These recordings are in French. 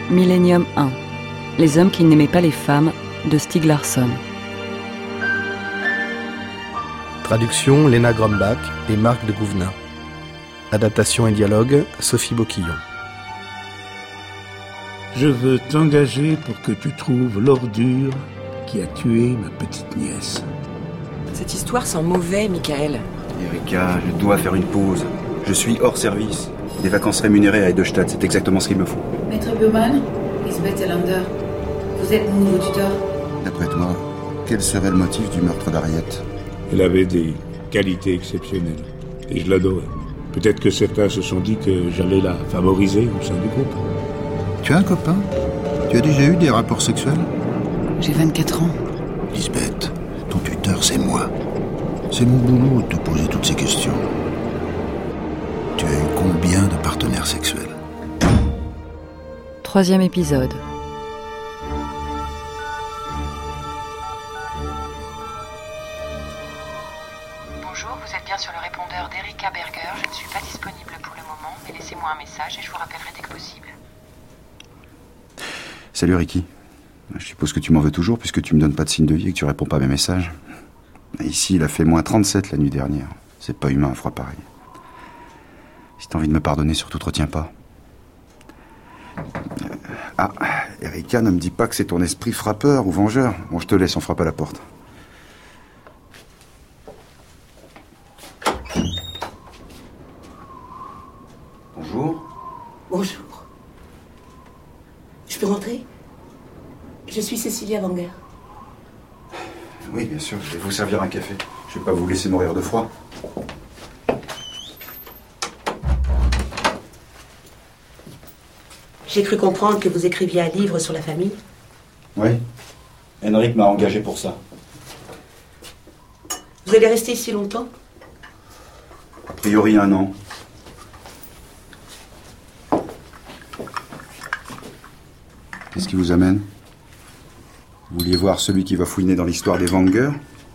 Millennium 1. Les hommes qui n'aimaient pas les femmes de Stieg Larsson. Traduction Léna Grumbach et Marc de Gouvenin. Adaptation et dialogue Sophie Boquillon. Je veux t'engager pour que tu trouves l'ordure qui a tué ma petite nièce. Cette histoire sent mauvais, Michael. Erika, je dois faire une pause. Je suis hors service. Des vacances rémunérées à Edelstadt, c'est exactement ce qu'il me faut. Maître Burman, Lisbeth Elander, vous êtes mon nouveau tuteur. D'après toi, quel serait le motif du meurtre d'Harriet ? Elle avait des qualités exceptionnelles. Et je l'adorais. Peut-être que certains se sont dit que j'allais la favoriser au sein du groupe. Tu as un copain ? Tu as déjà eu des rapports sexuels ? J'ai 24 ans. Lisbeth, ton tuteur, c'est moi. C'est mon boulot de te poser toutes ces questions. Tu as eu combien de partenaires sexuels ? 3e épisode. Bonjour, vous êtes bien sur le répondeur d'Erika Berger. Je ne suis pas disponible pour le moment, mais laissez-moi un message et je vous rappellerai dès que possible. Salut Ricky. Je suppose que tu m'en veux toujours puisque tu me donnes pas de signe de vie et que tu réponds pas à mes messages. Ici, il a fait moins 37 la nuit dernière. C'est pas humain, un froid pareil. Si t'as envie de me pardonner, surtout te retiens pas. Ah, Erika, ne me dis pas que c'est ton esprit frappeur ou vengeur. Bon, je te laisse, on frappe à la porte. Bonjour. Bonjour. Je peux rentrer ? Je suis Cécilia Wenger. Oui, bien sûr, je vais vous servir un café. Je vais pas vous laisser mourir de froid. J'ai cru comprendre que vous écriviez un livre sur la famille. Oui. Henrik m'a engagé pour ça. Vous allez rester ici longtemps ? A priori 1 an. Qu'est-ce qui vous amène ? Vous vouliez voir celui qui va fouiner dans l'histoire des Wenger ?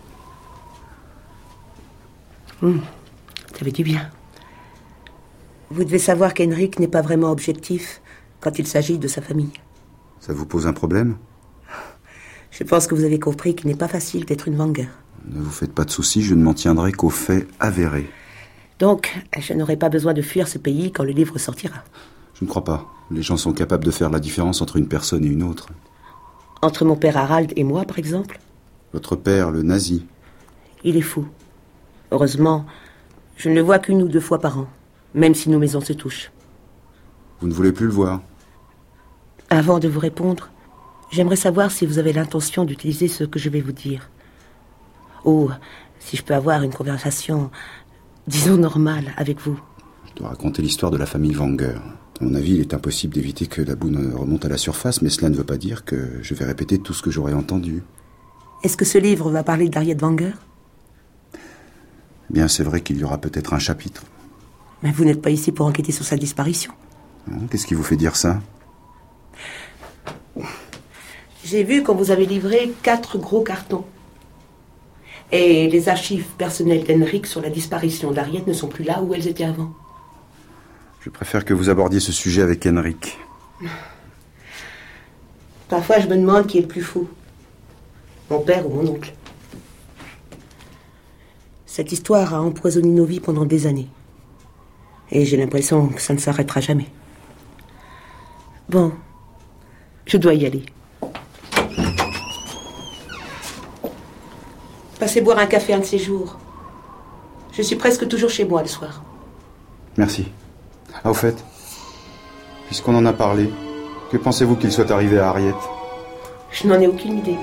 Ça fait du bien. Vous devez savoir qu'Henrik n'est pas vraiment objectif quand il s'agit de sa famille. Ça vous pose un problème ? Je pense que vous avez compris qu'il n'est pas facile d'être une Wenger. Ne vous faites pas de soucis, je ne m'en tiendrai qu'aux faits avérés. Donc, je n'aurai pas besoin de fuir ce pays quand le livre sortira. Je ne crois pas. Les gens sont capables de faire la différence entre une personne et une autre. Entre mon père Harald et moi, par exemple ? Votre père, le nazi. Il est fou. Heureusement, je ne le vois qu'1 ou 2 fois par an, même si nos maisons se touchent. Vous ne voulez plus le voir ? Avant de vous répondre, j'aimerais savoir si vous avez l'intention d'utiliser ce que je vais vous dire. Ou si je peux avoir une conversation, disons, normale avec vous. Je dois raconter l'histoire de la famille Wenger. À mon avis, il est impossible d'éviter que la boue ne remonte à la surface, mais cela ne veut pas dire que je vais répéter tout ce que j'aurais entendu. Est-ce que ce livre va parler d'Harriet Wenger ? Eh bien, c'est vrai qu'il y aura peut-être un chapitre. Mais vous n'êtes pas ici pour enquêter sur sa disparition. Qu'est-ce qui vous fait dire ça ? J'ai vu qu'on vous avait livré 4 gros cartons. Et les archives personnelles d'Henrik sur la disparition d'Harriet ne sont plus là où elles étaient avant. Je préfère que vous abordiez ce sujet avec Henrik. Parfois, je me demande qui est le plus fou. Mon père ou mon oncle. Cette histoire a empoisonné nos vies pendant des années. Et j'ai l'impression que ça ne s'arrêtera jamais. Bon, je dois y aller. Passez boire un café un de ces jours. Je suis presque toujours chez moi le soir. Merci. Ah, au fait, puisqu'on en a parlé, que pensez-vous qu'il soit arrivé à Harriet ? Je n'en ai aucune idée.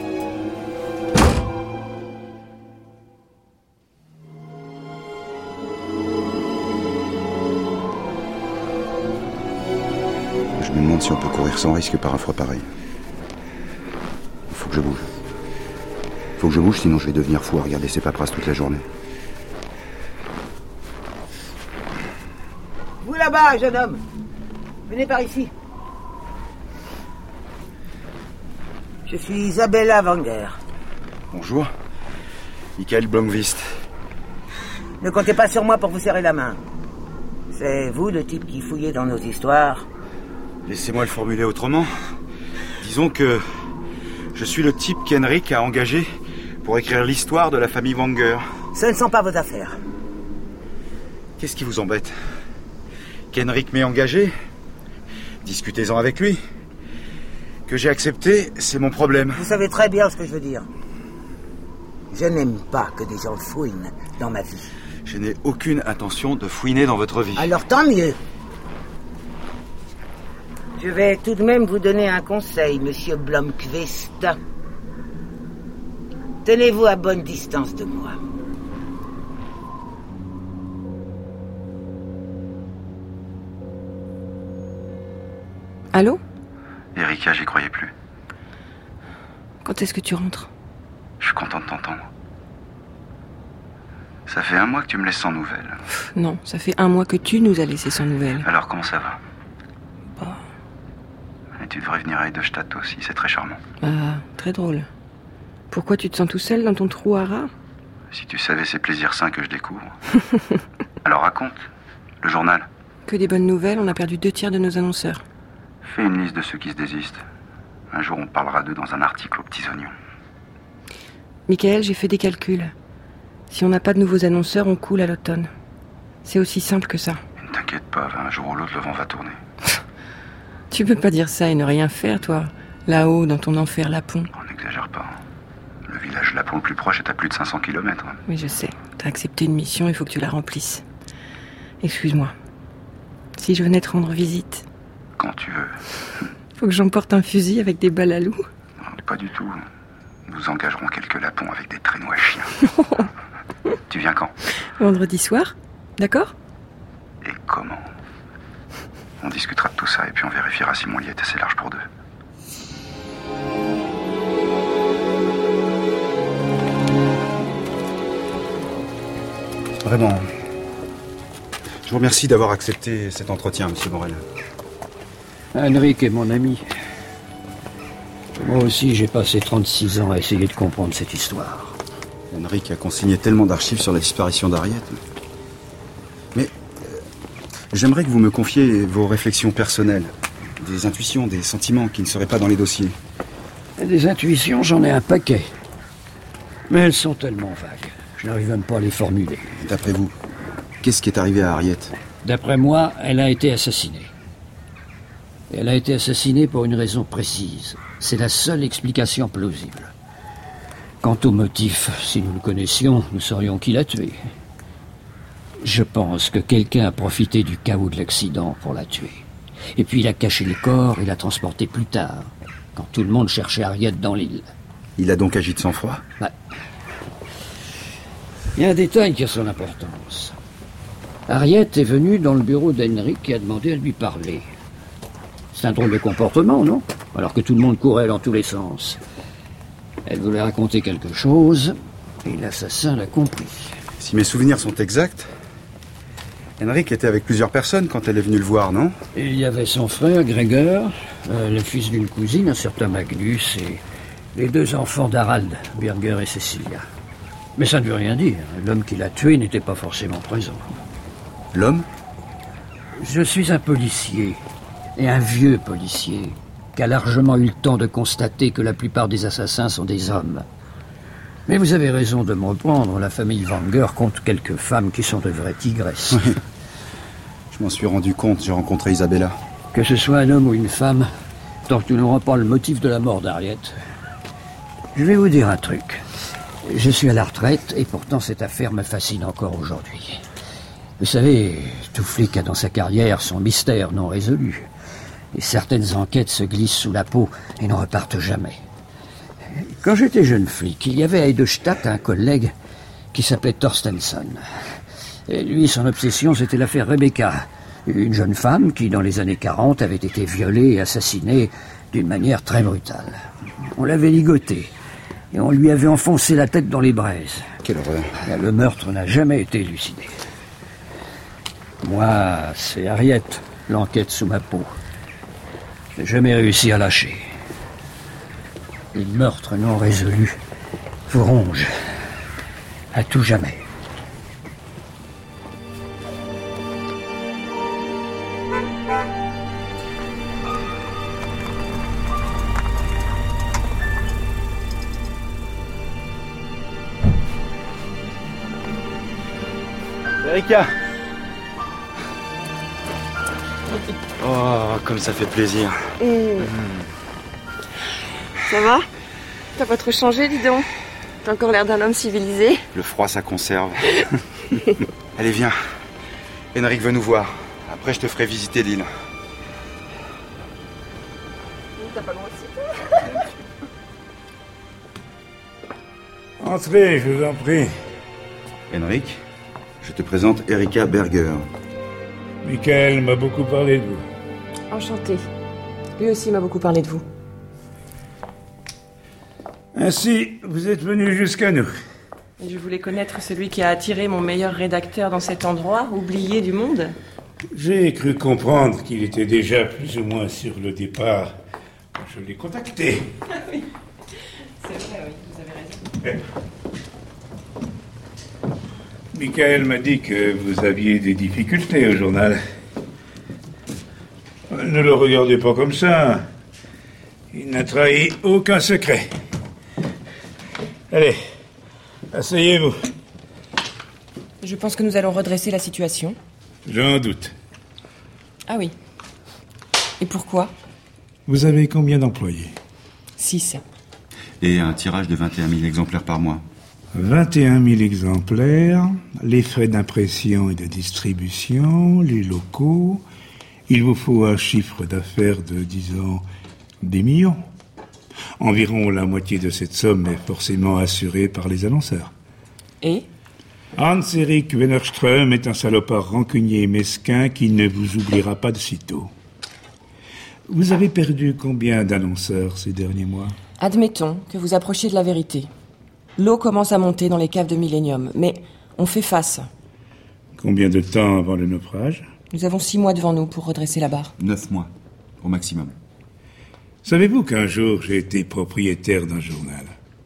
Je me demande si on peut courir sans risque par un froid pareil. Il faut que je bouge. Il faut que je bouge, sinon je vais devenir fou à regarder ces paperasses toute la journée. Vous là-bas, jeune homme, venez par ici. Je suis Isabella Wenger. Bonjour. Michael Blomqvist. Ne comptez pas sur moi pour vous serrer la main. C'est vous le type qui fouillait dans nos histoires. Laissez-moi le formuler autrement. Disons que je suis le type qu'Henrik a engagé pour écrire l'histoire de la famille Wenger. Ce ne sont pas vos affaires. Qu'est-ce qui vous embête? Qu'Henrik m'ait engagé? Discutez-en avec lui. Que j'ai accepté, c'est mon problème. Vous savez très bien ce que je veux dire. Je n'aime pas que des gens fouinent dans ma vie. Je n'ai aucune intention de fouiner dans votre vie. Alors tant mieux. Je vais tout de même vous donner un conseil, monsieur Blomqvist. Tenez-vous à bonne distance de moi. Allô? Erika, j'y croyais plus. Quand est-ce que tu rentres? Je suis content de t'entendre. Ça fait 1 mois que tu me laisses sans nouvelles. Non, ça fait 1 mois que tu nous as laissé sans nouvelles. Alors comment ça va? Bah... Et tu devrais venir à Eidestadt aussi, c'est très charmant. Ah, très drôle. Pourquoi tu te sens tout seul dans ton trou à rats? Si tu savais ces plaisirs sains que je découvre. Alors raconte, le journal. Que des bonnes nouvelles, on a perdu 2/3 de nos annonceurs. Fais une liste de ceux qui se désistent. Un jour on parlera d'eux dans un article aux petits oignons. Michael, j'ai fait des calculs. Si on n'a pas de nouveaux annonceurs, on coule à l'automne. C'est aussi simple que ça. Ne t'inquiète pas, un jour ou l'autre le vent va tourner. Tu peux pas dire ça et ne rien faire, toi. Là-haut, dans ton enfer Lapon. On n'exagère pas. Le village Lapon le plus proche est à plus de 500 km. Oui, je sais. T'as accepté une mission, il faut que tu la remplisses. Excuse-moi. Si je venais te rendre visite... Quand tu veux. Faut que j'emporte un fusil avec des balles à loup? Non, pas du tout. Nous engagerons quelques lapons avec des traîneaux à chiens. Tu viens quand? Vendredi soir, d'accord? Et comment? On discutera de tout ça et puis on vérifiera si mon lit est assez large pour 2. Vraiment. Je vous remercie d'avoir accepté cet entretien, monsieur Morel. Henrik est mon ami. Moi aussi, j'ai passé 36 ans à essayer de comprendre cette histoire. Henrik a consigné tellement d'archives sur la disparition d'Harriet. Mais j'aimerais que vous me confiez vos réflexions personnelles, des intuitions, des sentiments qui ne seraient pas dans les dossiers. Des intuitions, j'en ai un paquet. Mais elles sont tellement vagues. Je n'arrive même pas à les formuler. D'après vous, qu'est-ce qui est arrivé à Harriet? D'après moi, elle a été assassinée. Et elle a été assassinée pour une raison précise. C'est la seule explication plausible. Quant au motif, si nous le connaissions, nous saurions qui l'a tuée. Je pense que quelqu'un a profité du chaos de l'accident pour la tuer. Et puis il a caché le corps et l'a transporté plus tard, quand tout le monde cherchait Harriet dans l'île. Il a donc agi de sang-froid? Il y a un détail qui a son importance. Harriet est venue dans le bureau d'Henrik et a demandé à lui parler. C'est un drôle de comportement, non? Alors que tout le monde courait dans tous les sens. Elle voulait raconter quelque chose, et l'assassin l'a compris. Si mes souvenirs sont exacts, Henrik était avec plusieurs personnes quand elle est venue le voir, non? Il y avait son frère, Gregor, le fils d'une cousine, un certain Magnus, et les 2 enfants d'Harald, Birger et Cecilia. Mais ça ne veut rien dire. L'homme qui l'a tué n'était pas forcément présent. L'homme? Je suis un policier, et un vieux policier, qui a largement eu le temps de constater que la plupart des assassins sont des hommes. Mais vous avez raison de me reprendre, la famille Wenger compte quelques femmes qui sont de vraies tigresses. Oui. Je m'en suis rendu compte, j'ai rencontré Isabella. Que ce soit un homme ou une femme, tant que tu n'auras pas le motif de la mort d'Harriet. Je vais vous dire un truc. Je suis à la retraite, et pourtant cette affaire me fascine encore aujourd'hui. Vous savez, tout flic a dans sa carrière son mystère non résolu. Et certaines enquêtes se glissent sous la peau et n'en repartent jamais. Quand j'étais jeune flic, il y avait à Eidestadt un collègue qui s'appelait Torstensson. Et lui, son obsession, c'était l'affaire Rebecca, une jeune femme qui, dans les années 40, avait été violée et assassinée d'une manière très brutale. On l'avait ligotée et on lui avait enfoncé la tête dans les braises. Quelle horreur. Le meurtre n'a jamais été élucidé. Moi, c'est Harriet, l'enquête sous ma peau. Je n'ai jamais réussi à lâcher. Les meurtres non résolus vous rongent à tout jamais. Erika! Oh, comme ça fait plaisir. Ça va? T'as pas trop changé, dis donc. T'as encore l'air d'un homme civilisé. Le froid, ça conserve. Allez, viens. Henrik veut nous voir. Après, je te ferai visiter l'île. T'as pas loin aussi. Entrez, je vous en prie. Henrik, je te présente Erika Berger. Michael m'a beaucoup parlé de vous. Enchanté. Lui aussi m'a beaucoup parlé de vous. Ainsi, vous êtes venu jusqu'à nous. Et je voulais connaître celui qui a attiré mon meilleur rédacteur dans cet endroit, oublié du monde. J'ai cru comprendre qu'il était déjà plus ou moins sur le départ. Je l'ai contacté. Ah oui, c'est vrai, oui, vous avez raison. Michael m'a dit que vous aviez des difficultés au journal. Ne le regardez pas comme ça. Il n'a trahi aucun secret. Allez, asseyez-vous. Je pense que nous allons redresser la situation. J'en doute. Ah oui. Et pourquoi? Vous avez combien d'employés? 6. Et un tirage de 21 000 exemplaires par mois. 21 000 exemplaires, les frais d'impression et de distribution, les locaux. Il vous faut un chiffre d'affaires de, disons, des millions. Environ la moitié de cette somme est forcément assurée par les annonceurs. Et? Hans-Erik Wennerström est un salopard rancunier et mesquin qui ne vous oubliera pas de sitôt. Vous avez perdu combien d'annonceurs ces derniers mois? Admettons que vous approchiez de la vérité. L'eau commence à monter dans les caves de Millennium, mais on fait face. Combien de temps avant le naufrage? Nous avons 6 mois devant nous pour redresser la barre. 9 mois, au maximum. Savez-vous qu'un jour j'ai été propriétaire d'un journal?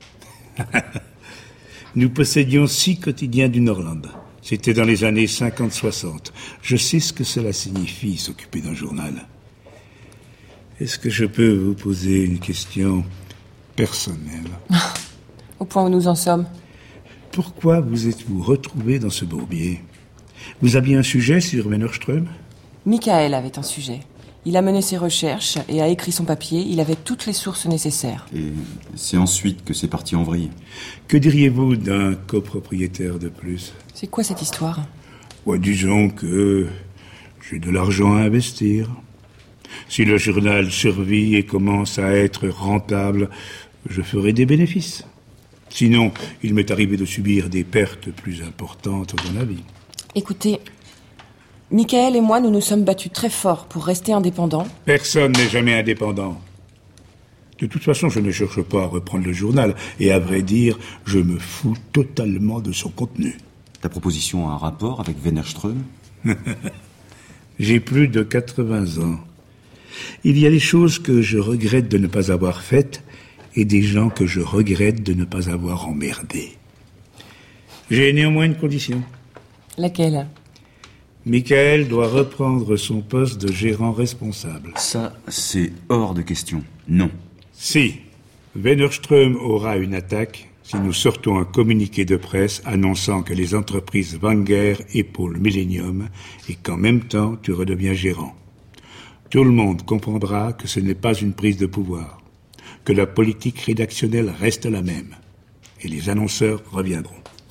Nous possédions 6 quotidiens du Nordland. C'était dans les années 50-60. Je sais ce que cela signifie, s'occuper d'un journal. Est-ce que je peux vous poser une question personnelle? Au point où nous en sommes. Pourquoi vous êtes-vous retrouvé dans ce bourbier? Vous aviez un sujet sur Wennerström? Michael avait un sujet. Il a mené ses recherches et a écrit son papier. Il avait toutes les sources nécessaires. Et c'est ensuite que c'est parti en vrille. Que diriez-vous d'un copropriétaire de plus? C'est quoi cette histoire? Ouais, disons que j'ai de l'argent à investir. Si le journal survit et commence à être rentable, je ferai des bénéfices. Sinon, il m'est arrivé de subir des pertes plus importantes dans la vie. Écoutez, Michael et moi, nous nous sommes battus très fort pour rester indépendants. Personne n'est jamais indépendant. De toute façon, je ne cherche pas à reprendre le journal. Et à vrai dire, je me fous totalement de son contenu. Ta proposition a un rapport avec Wennerström? J'ai plus de 80 ans. Il y a des choses que je regrette de ne pas avoir faites et des gens que je regrette de ne pas avoir emmerdés. J'ai néanmoins une condition. Laquelle? Michael doit reprendre son poste de gérant responsable. Ça, c'est hors de question. Non. Si Wennerström aura une attaque, si nous sortons un communiqué de presse annonçant que les entreprises Wenger épaulent Millennium et qu'en même temps tu redeviens gérant. Tout le monde comprendra que ce n'est pas une prise de pouvoir, que la politique rédactionnelle reste la même, et les annonceurs reviendront.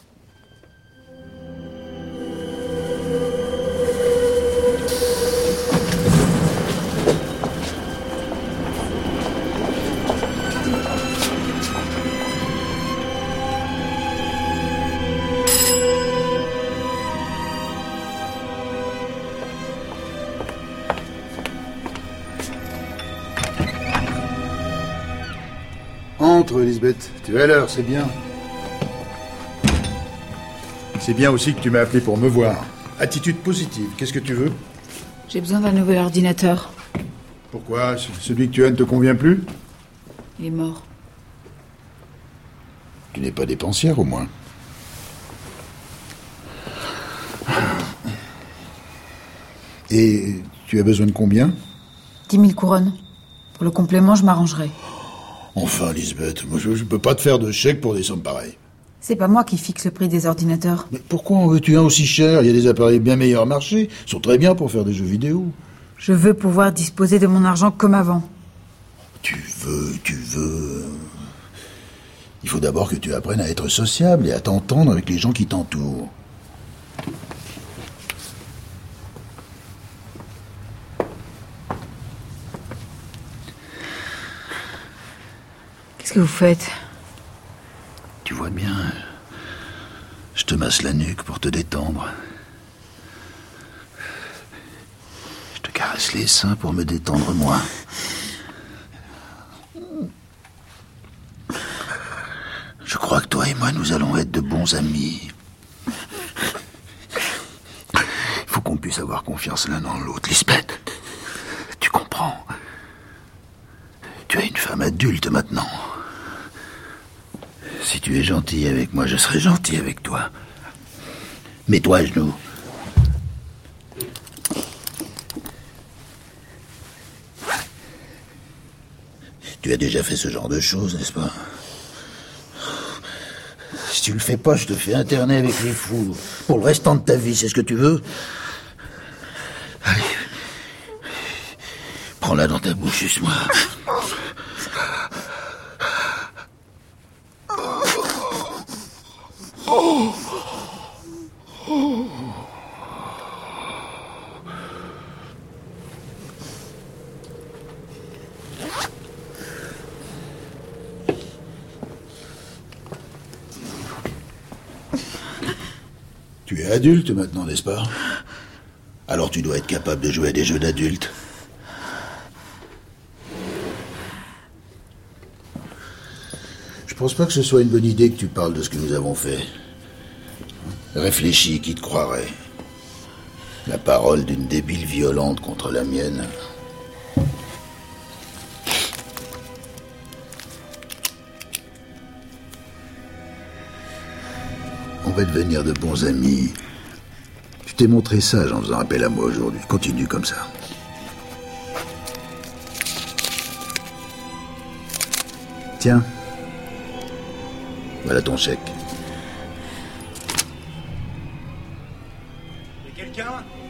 Entre, Lisbeth. Tu es à l'heure, c'est bien. C'est bien aussi que tu m'as appelé pour me voir. Attitude positive, qu'est-ce que tu veux? J'ai besoin d'un nouvel ordinateur. Pourquoi? Celui que tu as ne te convient plus? Il est mort. Tu n'es pas dépensière, au moins. Et tu as besoin de combien? 10 000 couronnes. Pour le complément, je m'arrangerai. Enfin, Lisbeth, moi je peux pas te faire de chèque pour des sommes pareilles. C'est pas moi qui fixe le prix des ordinateurs. Mais pourquoi en veux-tu un aussi cher? Il y a des appareils bien meilleurs marché. Ils sont très bien pour faire des jeux vidéo. Je veux pouvoir disposer de mon argent comme avant. Tu veux... Il faut d'abord que tu apprennes à être sociable et à t'entendre avec les gens qui t'entourent. Qu'est-ce que vous faites? Tu vois bien, je te masse la nuque pour te détendre. Je te caresse les seins pour me détendre moi. Je crois que toi et moi, nous allons être de bons amis. Il faut qu'on puisse avoir confiance l'un dans l'autre. Lisbeth, tu comprends? Tu es une femme adulte maintenant. Si tu es gentil avec moi, je serai gentil avec toi. Mets-toi à genoux. Tu as déjà fait ce genre de choses, n'est-ce pas? Si tu le fais pas, je te fais interner avec les fous. Pour le restant de ta vie, c'est ce que tu veux? Allez. Prends-la dans ta bouche, suce-moi. Tu es adulte maintenant, n'est-ce pas? Alors tu dois être capable de jouer à des jeux d'adultes. Je pense pas que ce soit une bonne idée que tu parles de ce que nous avons fait. Réfléchis, qui te croirait? La parole d'une débile violente contre la mienne. On va devenir de bons amis. Tu t'es montré sage en faisant appel à moi aujourd'hui. Continue comme ça. Tiens. Voilà ton chèque. Y'a quelqu'un?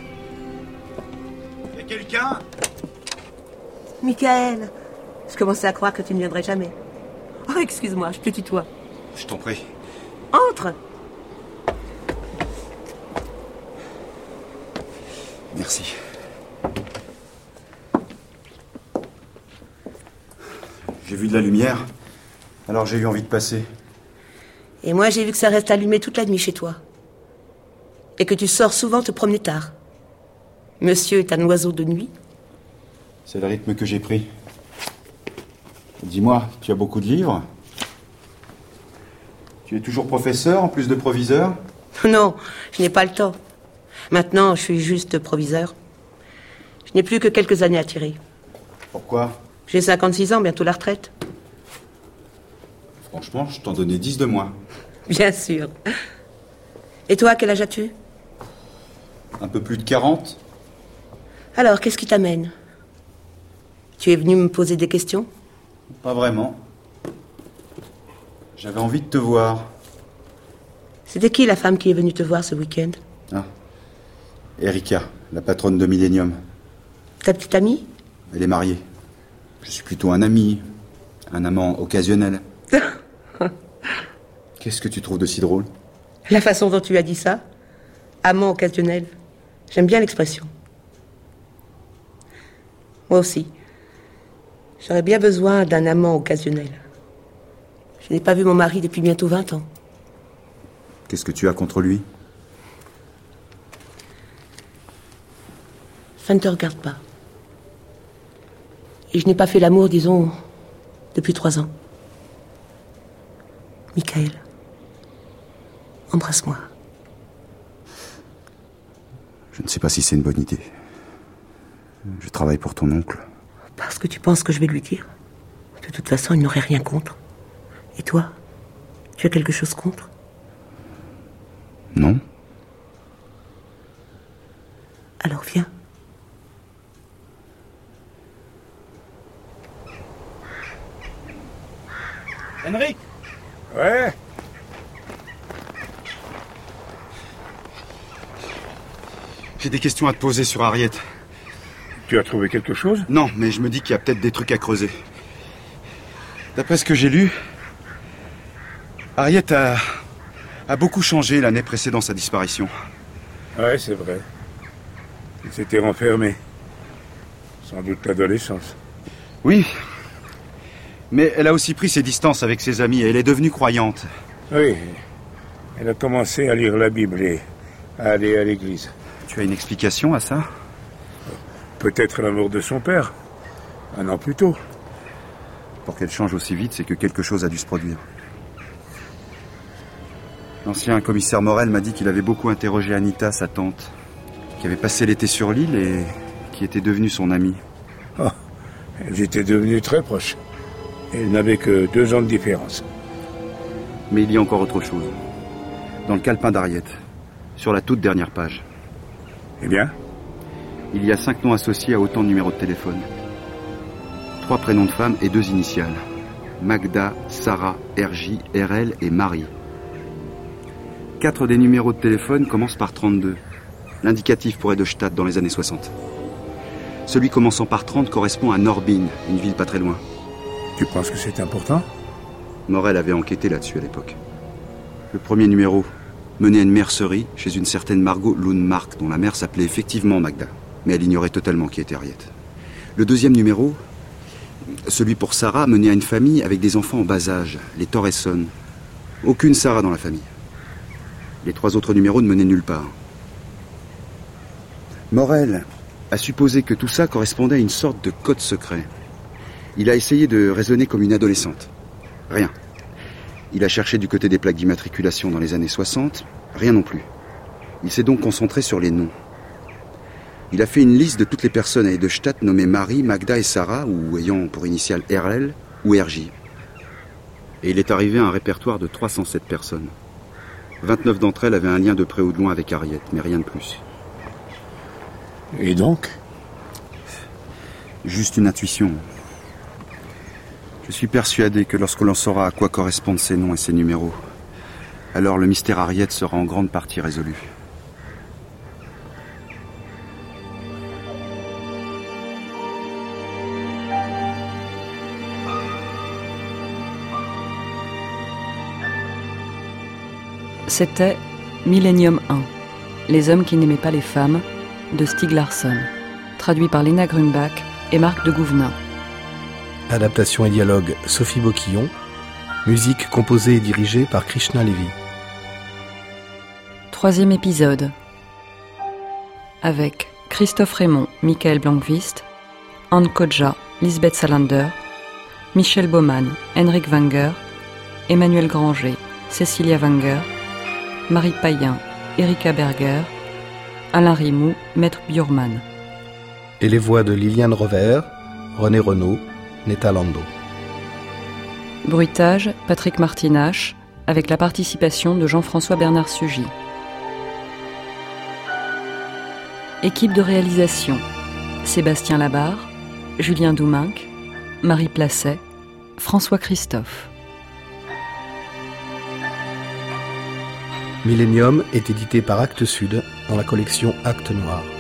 Y'a quelqu'un? Michael, je commençais à croire que tu ne viendrais jamais. Oh, excuse-moi, je te tutoie. Je t'en prie. Entre. Merci. J'ai vu de la lumière, alors j'ai eu envie de passer. Et moi, j'ai vu que ça reste allumé toute la nuit chez toi. Et que tu sors souvent te promener tard. Monsieur est un oiseau de nuit. C'est le rythme que j'ai pris. Dis-moi, tu as beaucoup de livres? Tu es toujours professeur en plus de proviseur? Non, je n'ai pas le temps. Maintenant, je suis juste proviseur. Je n'ai plus que quelques années à tirer. Pourquoi? J'ai 56 ans, bientôt la retraite. Franchement, je t'en donnais 10 de moins. Bien sûr. Et toi, quel âge as-tu? Un peu plus de 40. Alors, qu'est-ce qui t'amène? Tu es venu me poser des questions? Pas vraiment. J'avais envie de te voir. C'était qui la femme qui est venue te voir ce week-end? Ah. Erika, la patronne de Millennium. Ta petite amie? Elle est mariée. Je suis plutôt un ami, un amant occasionnel. Qu'est-ce que tu trouves de si drôle? La façon dont tu as dit ça? Amant occasionnel. J'aime bien l'expression. Moi aussi. J'aurais bien besoin d'un amant occasionnel. Je n'ai pas vu mon mari depuis bientôt 20 ans. Qu'est-ce que tu as contre lui? Ça ne te regarde pas. Et je n'ai pas fait l'amour, disons, depuis 3 ans. Michael, embrasse-moi. Je ne sais pas si c'est une bonne idée. Je travaille pour ton oncle. Parce que tu penses que je vais lui dire? De toute façon, il n'aurait rien contre. Et toi? Tu as quelque chose contre? Non. Alors viens. Henrik? Ouais? J'ai des questions à te poser sur Harriet. Tu as trouvé quelque chose? Non, mais je me dis qu'il y a peut-être des trucs à creuser. D'après ce que j'ai lu, Harriet a beaucoup changé l'année précédant sa disparition. Ouais, c'est vrai. Il s'était renfermé. Sans doute l'adolescence. Oui. Mais elle a aussi pris ses distances avec ses amis et elle est devenue croyante. Oui. Elle a commencé à lire la Bible et à aller à l'église. Tu as une explication à ça? Peut-être la mort de son père. 1 an plus tôt. Pour qu'elle change aussi vite, c'est que quelque chose a dû se produire. L'ancien commissaire Morel m'a dit qu'il avait beaucoup interrogé Anita, sa tante, qui avait passé l'été sur l'île et qui était devenue son amie. Oh, elles étaient devenues très proches. Elles n'avaient que 2 ans de différence. Mais il y a encore autre chose. Dans le calepin d'Harriet, sur la toute dernière page. Eh bien? Il y a 5 noms associés à autant de numéros de téléphone. 3 prénoms de femmes et 2 initiales. Magda, Sarah, RJ, RL et Marie. 4 des numéros de téléphone commencent par 32. L'indicatif pour Edelstadt dans les années 60. Celui commençant par 30 correspond à Norbin, une ville pas très loin. Tu penses que c'est important? Morel avait enquêté là-dessus à l'époque. Le premier numéro menait à une mercerie chez une certaine Margot Lundmark, dont la mère s'appelait effectivement Magda. Mais elle ignorait totalement qui était Harriet. Le deuxième numéro, celui pour Sarah, menait à une famille avec des enfants en bas âge, les Torresson. Aucune Sarah dans la famille. Les 3 autres numéros ne menaient nulle part. Morel a supposé que tout ça correspondait à une sorte de code secret. Il a essayé de raisonner comme une adolescente. Rien. Il a cherché du côté des plaques d'immatriculation dans les années 60. Rien non plus. Il s'est donc concentré sur les noms. Il a fait une liste de toutes les personnes à Edelstadt nommées Marie, Magda et Sarah, ou ayant pour initiale RL ou RJ. Et il est arrivé à un répertoire de 307 personnes. 29 d'entre elles avaient un lien de près ou de loin avec Harriet, mais rien de plus. Et donc? Juste une intuition. Je suis persuadé que lorsque l'on saura à quoi correspondent ces noms et ces numéros, alors le mystère Harriet sera en grande partie résolu. C'était Millennium 1, Les hommes qui n'aimaient pas les femmes, de Stieg Larsson, traduit par Léna Grumbach et Marc de Gouvenin. Adaptation et dialogue Sophie Boquillon. Musique composée et dirigée par Krishna Levy. 3e épisode. Avec Christophe Raymond, Michael Blankvist, Anne Kodja, Lisbeth Salander, Michel Baumann, Henrik Wenger, Emmanuel Granger, Cécilia Wenger, Marie Payen, Erika Berger, Alain Rimou, Maître Bjurman. Et les voix de Liliane Rover, René Renaud, Netta Lando. Bruitage, Patrick Martinache, avec la participation de Jean-François Bernard Sugy. Équipe de réalisation, Sébastien Labarre, Julien Douminc, Marie Placet, François Christophe. Millennium est édité par Actes Sud dans la collection Actes Noirs.